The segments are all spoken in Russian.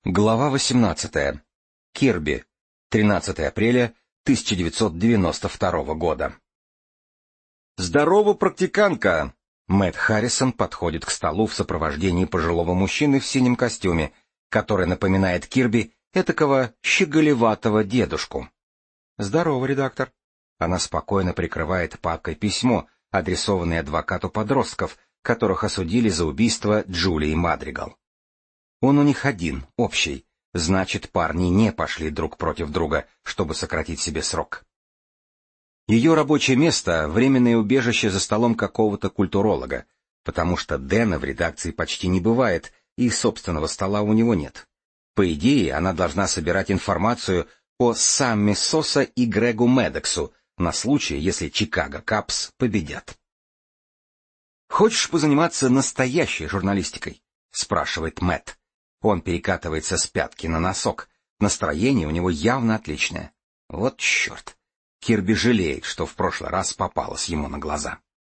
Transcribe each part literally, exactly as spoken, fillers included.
Глава восемнадцатая. Кирби. тринадцатое апреля тысяча девятьсот девяносто второго года. «Здорово, практиканка!» Мэтт Харрисон подходит к столу в сопровождении пожилого мужчины в синем костюме, который напоминает Кирби этакого щеголеватого дедушку. «Здорово, редактор!» Она спокойно прикрывает папкой письмо, адресованное адвокату подростков, которых осудили за убийство Джулии Мадригал. Он у них один, общий, значит, парни не пошли друг против друга, чтобы сократить себе срок. Ее рабочее место — временное убежище за столом какого-то культуролога, потому что Дэна в редакции почти не бывает, и собственного стола у него нет. По идее, она должна собирать информацию о Самми Соса и Грегу Медексу на случай, если Чикаго Капс победят. «Хочешь позаниматься настоящей журналистикой?» — спрашивает Мэтт. Он перекатывается с пятки на носок. Настроение у него явно отличное. Вот черт. Кирби жалеет, что в прошлый раз попалась ему на глаза.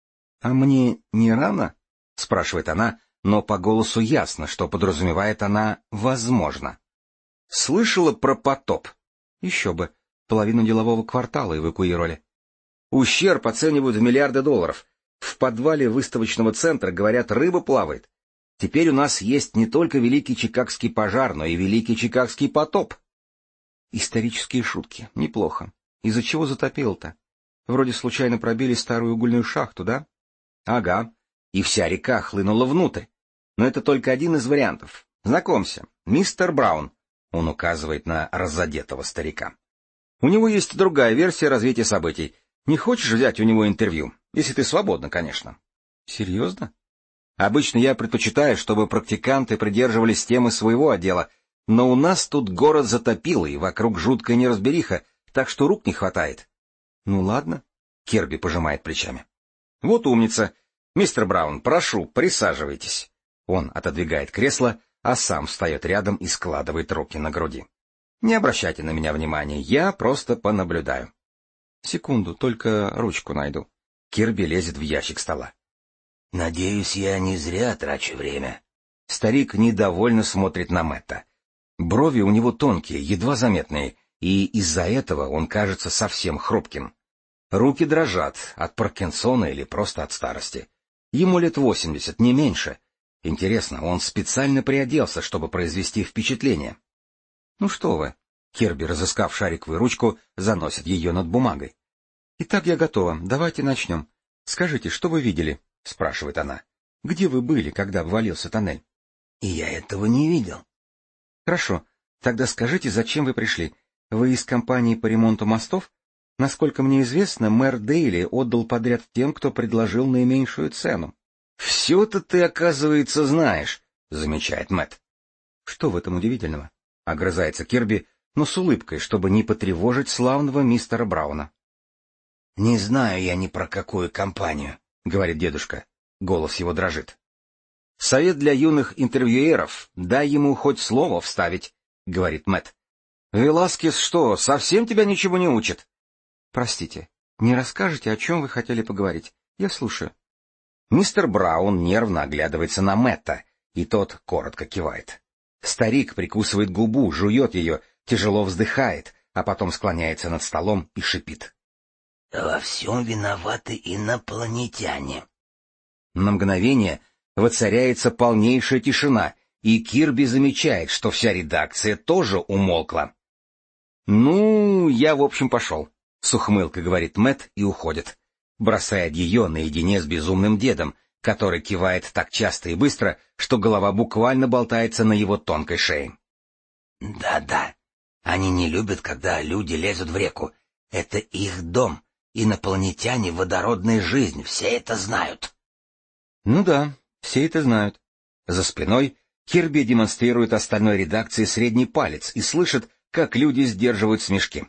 — А мне не рано? — спрашивает она, но по голосу ясно, что подразумевает она «возможно». — Слышала про потоп? — Еще бы. Половину делового квартала эвакуировали. Ущерб оценивают в миллиарды долларов. В подвале выставочного центра, говорят, рыба плавает. Теперь у нас есть не только Великий Чикагский пожар, но и Великий Чикагский потоп. Исторические шутки. Неплохо. Из-за чего затопило-то? Вроде случайно пробили старую угольную шахту, да? Ага. И вся река хлынула внутрь. Но это только один из вариантов. Знакомься, мистер Браун. Он указывает на разодетого старика. У него есть другая версия развития событий. Не хочешь взять у него интервью? Если ты свободна, конечно. Серьезно? Обычно я предпочитаю, чтобы практиканты придерживались темы своего отдела, но у нас тут город затопило, и вокруг жуткая неразбериха, так что рук не хватает. — Ну ладно, — Кирби пожимает плечами. — Вот умница. Мистер Браун, прошу, присаживайтесь. Он отодвигает кресло, а сам встает рядом и складывает руки на груди. — Не обращайте на меня внимания, я просто понаблюдаю. — Секунду, только ручку найду. Кирби лезет в ящик стола. — Надеюсь, я не зря трачу время. Старик недовольно смотрит на Мэтта. Брови у него тонкие, едва заметные, и из-за этого он кажется совсем хрупким. Руки дрожат от Паркинсона или просто от старости. Ему лет восемьдесят, не меньше. Интересно, он специально приоделся, чтобы произвести впечатление. — Ну что вы? Кирби, разыскав шариковую ручку, заносит ее над бумагой. — Итак, я готова. Давайте начнем. Скажите, что вы видели? — спрашивает она. — Где вы были, когда обвалился тоннель? — Я этого не видел. — Хорошо. Тогда скажите, зачем вы пришли? Вы из компании по ремонту мостов? Насколько мне известно, мэр Дейли отдал подряд тем, кто предложил наименьшую цену. — Все-то ты, оказывается, знаешь, — замечает Мэтт. — Что в этом удивительного? — огрызается Кирби, но с улыбкой, чтобы не потревожить славного мистера Брауна. — Не знаю я ни про какую компанию, — говорит дедушка. Голос его дрожит. — Совет для юных интервьюеров. Дай ему хоть слово вставить, — говорит Мэтт. — Веласкес что, совсем тебя ничего не учит? — Простите, не расскажете, о чем вы хотели поговорить? Я слушаю. Мистер Браун нервно оглядывается на Мэтта, и тот коротко кивает. Старик прикусывает губу, жует ее, тяжело вздыхает, а потом склоняется над столом и шипит. — Во всем виноваты инопланетяне. На мгновение воцаряется полнейшая тишина, и Кирби замечает, что вся редакция тоже умолкла. — Ну, я, в общем, пошел, — с ухмылкой говорит Мэтт и уходит, бросая ее наедине с безумным дедом, который кивает так часто и быстро, что голова буквально болтается на его тонкой шее. Да — Да-да, они не любят, когда люди лезут в реку. Это их дом. Инопланетяне — водородная жизнь, все это знают. Ну да, все это знают. За спиной Кирби демонстрирует остальной редакции средний палец и слышит, как люди сдерживают смешки.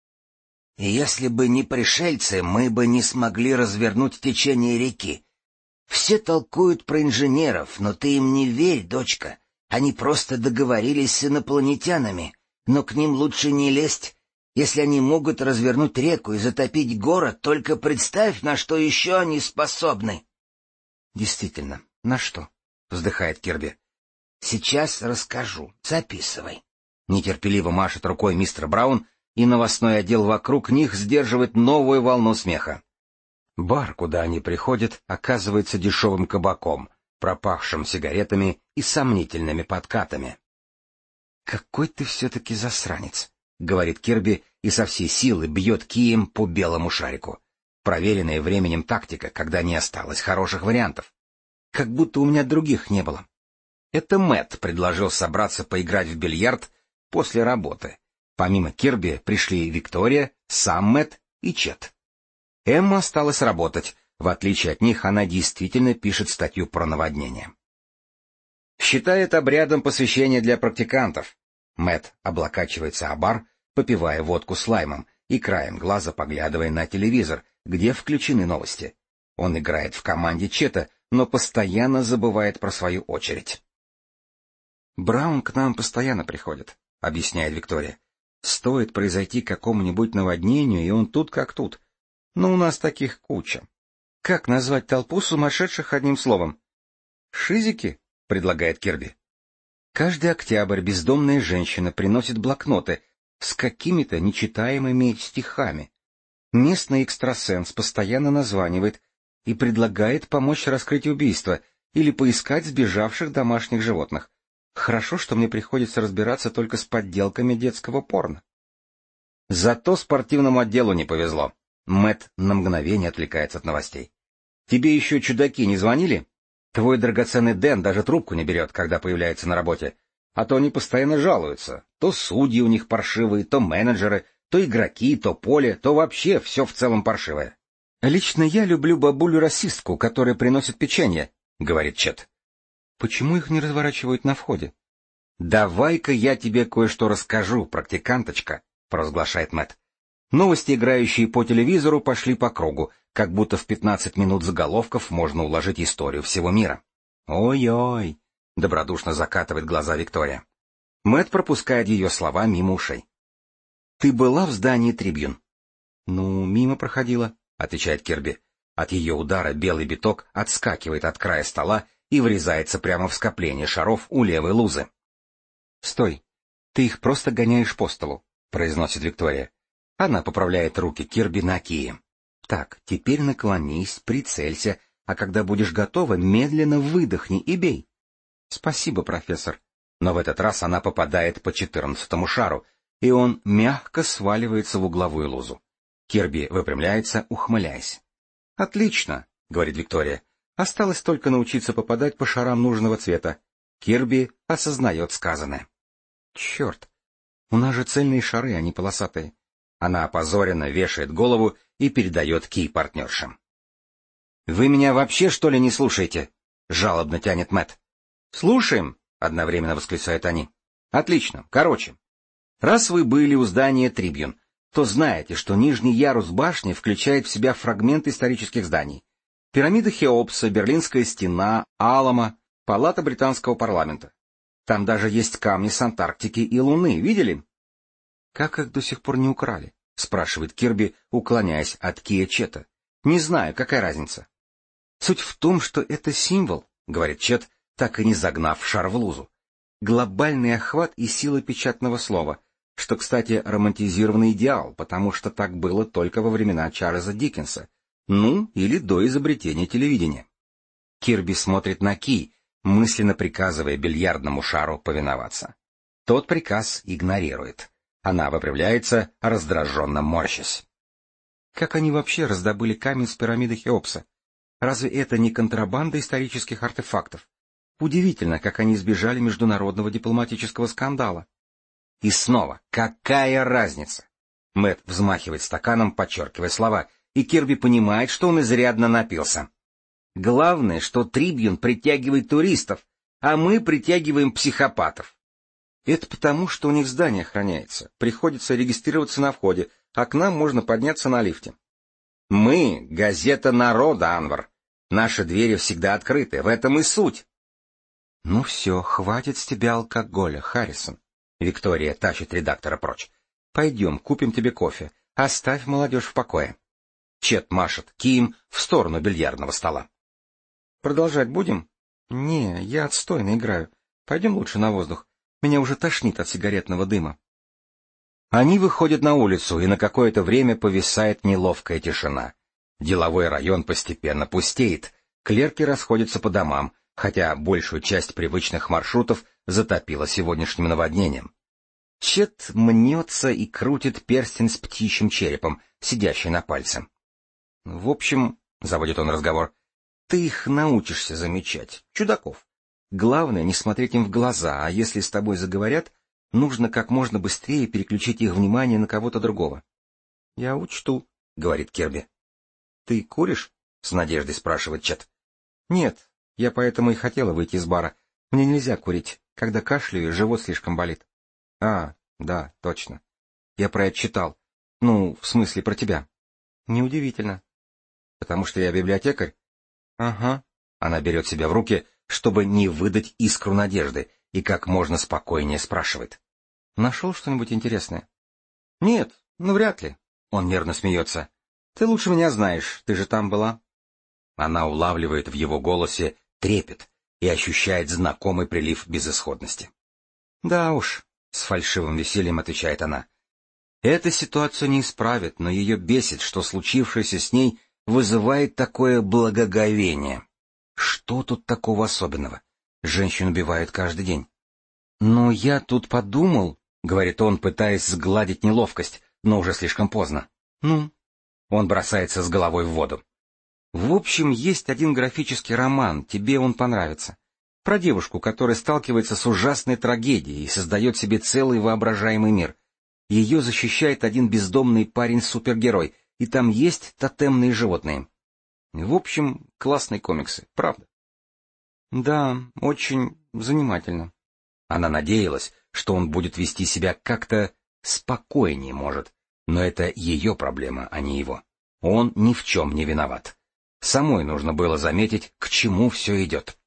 Если бы не пришельцы, мы бы не смогли развернуть течение реки. Все толкуют про инженеров, но ты им не верь, дочка. Они просто договорились с инопланетянами, но к ним лучше не лезть. Если они могут развернуть реку и затопить город, только представь, на что еще они способны. — Действительно, на что? — вздыхает Кирби. — Сейчас расскажу. Записывай. Нетерпеливо машет рукой мистер Браун, и новостной отдел вокруг них сдерживает новую волну смеха. Бар, куда они приходят, оказывается дешевым кабаком, пропахшим сигаретами и сомнительными подкатами. «Какой ты все-таки засранец», — говорит Кирби и со всей силы бьет кием по белому шарику. Проверенная временем тактика, когда не осталось хороших вариантов. Как будто у меня других не было. Это Мэтт предложил собраться поиграть в бильярд после работы. Помимо Кирби пришли Виктория, сам Мэтт и Чет. Эмма осталась работать. В отличие от них, она действительно пишет статью про наводнение. Считает обрядом посвящения для практикантов. Мэтт облокачивается о бар, попивая водку с лаймом и краем глаза поглядывая на телевизор, где включены новости. Он играет в команде Чета, но постоянно забывает про свою очередь. «Браун к нам постоянно приходит», — объясняет Виктория. «Стоит произойти какому-нибудь наводнению, и он тут как тут. Но у нас таких куча. Как назвать толпу сумасшедших одним словом?» «Шизики», — предлагает Кирби. Каждый октябрь бездомная женщина приносит блокноты с какими-то нечитаемыми стихами. Местный экстрасенс постоянно названивает и предлагает помочь раскрыть убийство или поискать сбежавших домашних животных. Хорошо, что мне приходится разбираться только с подделками детского порно. Зато спортивному отделу не повезло. Мэтт на мгновение отвлекается от новостей. Тебе еще чудаки не звонили? Твой драгоценный Дэн даже трубку не берет, когда появляется на работе. А то они постоянно жалуются. То судьи у них паршивые, то менеджеры, то игроки, то поле, то вообще все в целом паршивое. «Лично я люблю бабулю-расистку, которая приносит печенье», — говорит Чет. «Почему их не разворачивают на входе?» «Давай-ка я тебе кое-что расскажу, практиканточка», — провозглашает Мэтт. Новости, играющие по телевизору, пошли по кругу, как будто в пятнадцать минут заголовков можно уложить историю всего мира. «Ой-ой», — добродушно закатывает глаза Виктория. Мэтт пропускает ее слова мимо ушей. «Ты была в здании Трибьюн?» «Ну, мимо проходила», — отвечает Кирби. От ее удара белый биток отскакивает от края стола и врезается прямо в скопление шаров у левой лузы. «Стой, ты их просто гоняешь по столу», — произносит Виктория. Она поправляет руки Кирби на кие. «Так, теперь наклонись, прицелься, а когда будешь готова, медленно выдохни и бей». «Спасибо, профессор». Но в этот раз она попадает по четырнадцатому шару, и он мягко сваливается в угловую лузу. Кирби выпрямляется, ухмыляясь. «Отлично», — говорит Виктория. «Осталось только научиться попадать по шарам нужного цвета». Кирби осознает сказанное. «Черт, у нас же цельные шары, а не полосатые». Она опозоренно вешает голову и передает кий партнершам. «Вы меня вообще, что ли, не слушаете?» — жалобно тянет Мэтт. «Слушаем», — одновременно восклицают они. «Отлично. Короче, раз вы были у здания Трибьюн, то знаете, что нижний ярус башни включает в себя фрагменты исторических зданий. Пирамида Хеопса, Берлинская стена, Алама, Палата британского парламента. Там даже есть камни с Антарктики и Луны. Видели?» «Как их до сих пор не украли?» — спрашивает Кирби, уклоняясь от кия Чета. «Не знаю, какая разница». «Суть в том, что это символ», — говорит Чет, так и не загнав шар в лузу. «Глобальный охват и сила печатного слова, что, кстати, романтизированный идеал, потому что так было только во времена Чарльза Диккенса, ну, или до изобретения телевидения». Кирби смотрит на кий, мысленно приказывая бильярдному шару повиноваться. Тот приказ игнорирует. Она выпрямляется, раздраженно морщась. «Как они вообще раздобыли камень с пирамиды Хеопса? Разве это не контрабанда исторических артефактов? Удивительно, как они избежали международного дипломатического скандала». И снова, какая разница? Мэтт взмахивает стаканом, подчеркивая слова, и Кирби понимает, что он изрядно напился. «Главное, что Трибьюн притягивает туристов, а мы притягиваем психопатов». «Это потому, что у них здание охраняется. Приходится регистрироваться на входе, а к нам можно подняться на лифте». «Мы — газета народа, Анвар. Наши двери всегда открыты, в этом и суть». «Ну все, хватит с тебя алкоголя, Харрисон». Виктория тащит редактора прочь. «Пойдем, купим тебе кофе. Оставь молодежь в покое». Чет машет кием в сторону бильярдного стола. «Продолжать будем?» «Не, я отстойно играю. Пойдем лучше на воздух. Меня уже тошнит от сигаретного дыма. Они выходят на улицу, и на какое-то время повисает неловкая тишина. Деловой район постепенно пустеет, клерки расходятся по домам, хотя большую часть привычных маршрутов затопило сегодняшним наводнением. Чет мнется и крутит перстень с птичьим черепом, сидящий на пальце. — В общем, — заводит он разговор, — ты их научишься замечать, чудаков. Главное, не смотреть им в глаза, а если с тобой заговорят, нужно как можно быстрее переключить их внимание на кого-то другого. — Я учту, — говорит Кирби. — Ты куришь? — с надеждой спрашивает Чет. — Нет, я поэтому и хотела выйти из бара. Мне нельзя курить. Когда кашляю, живот слишком болит. — А, да, точно. Я про это читал. Ну, в смысле, про тебя. — Неудивительно. — Потому что я библиотекарь? — Ага. Она берет себя в руки, чтобы не выдать искру надежды, и как можно спокойнее спрашивает. — Нашел что-нибудь интересное? — Нет, ну вряд ли. Он нервно смеется. — Ты лучше меня знаешь, ты же там была. Она улавливает в его голосе трепет и ощущает знакомый прилив безысходности. — Да уж, — с фальшивым весельем отвечает она. Эта ситуацию не исправит, но ее бесит, что случившееся с ней вызывает такое благоговение. Что тут такого особенного? Женщин убивают каждый день. — Но я тут подумал, — говорит он, пытаясь сгладить неловкость, но уже слишком поздно. — Ну? Он бросается с головой в воду. В общем, есть один графический роман, тебе он понравится. Про девушку, которая сталкивается с ужасной трагедией и создает себе целый воображаемый мир. Ее защищает один бездомный парень-супергерой, и там есть тотемные животные. В общем, классные комиксы, правда? Да, очень занимательно. Она надеялась, что он будет вести себя как-то спокойнее, может, но это ее проблема, а не его. Он ни в чем не виноват. Самой нужно было заметить, к чему все идет.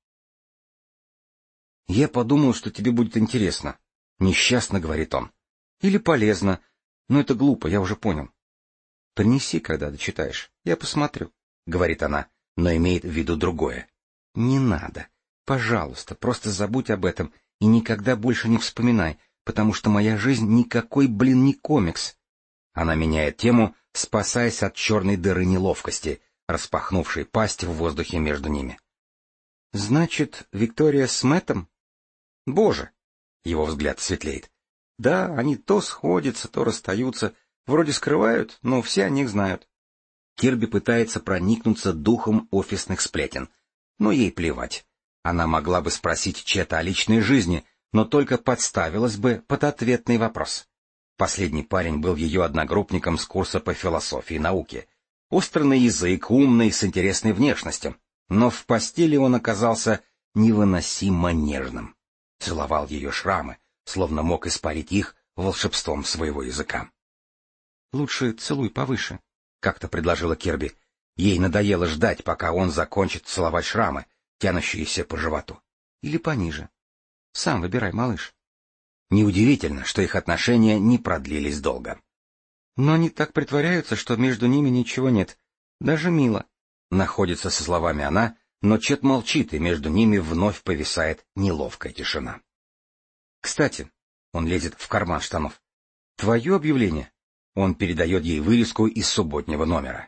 «Я подумал, что тебе будет интересно», — несчастно говорит он. «Или полезно, но это глупо, я уже понял». «Принеси, когда дочитаешь, я посмотрю», — говорит она, но имеет в виду другое. «Не надо. Пожалуйста, просто забудь об этом и никогда больше не вспоминай, потому что моя жизнь никакой, блин, не комикс». Она меняет тему, спасаясь от черной дыры неловкости, распахнувшей пасть в воздухе между ними. — Значит, Виктория с Мэттом? — Боже! Его взгляд светлеет. — Да, они то сходятся, то расстаются, вроде скрывают, но все о них знают. Кирби пытается проникнуться духом офисных сплетен, но ей плевать. Она могла бы спросить Чета о личной жизни, но только подставилась бы под ответный вопрос. Последний парень был ее одногруппником с курса по философии и науке. Острый на язык, умный, с интересной внешностью. Но в постели он оказался невыносимо нежным. Целовал ее шрамы, словно мог испарить их волшебством своего языка. — Лучше целуй повыше, — как-то предложила Кирби. Ей надоело ждать, пока он закончит целовать шрамы, тянущиеся по животу. — Или пониже. Сам выбирай, малыш. Неудивительно, что их отношения не продлились долго. Но они так притворяются, что между ними ничего нет. Даже мило. Находится со словами она, но Чет молчит, и между ними вновь повисает неловкая тишина. Кстати, он лезет в карман штанов. Твое объявление. Он передает ей вырезку из субботнего номера.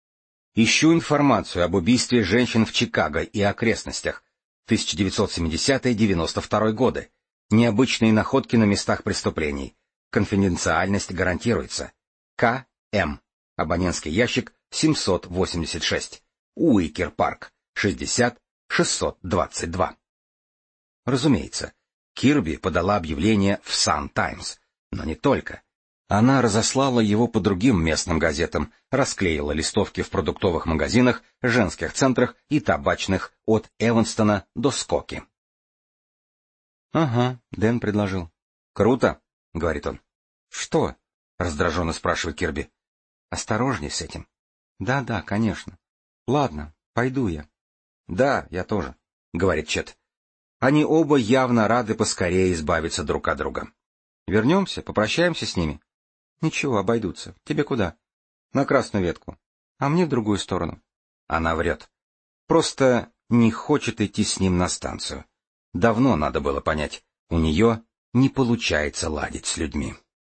Ищу информацию об убийстве женщин в Чикаго и окрестностях. тысяча девятьсот семидесятый — девяносто второй годы. Необычные находки на местах преступлений. Конфиденциальность гарантируется. К. М. Абонентский ящик семьсот восемьдесят шесть. Уикер Парк. шестьдесят шестьсот двадцать два. Разумеется, Кирби подала объявление в Сан Таймс, но не только. Она разослала его по другим местным газетам, расклеила листовки в продуктовых магазинах, женских центрах и табачных от Эванстона до Скоки. — Ага, Дэн предложил. — Круто, — говорит он. — Что? — раздраженно спрашивает Кирби. — Осторожней с этим. Да, — Да-да, конечно. Ладно, пойду я. — Да, я тоже, — говорит Чет. Они оба явно рады поскорее избавиться друг от друга. — Вернемся, попрощаемся с ними. — Ничего, обойдутся. Тебе куда? — На Красную Ветку. А мне в другую сторону. Она врет. Просто не хочет идти с ним на станцию. Давно надо было понять, у нее не получается ладить с людьми.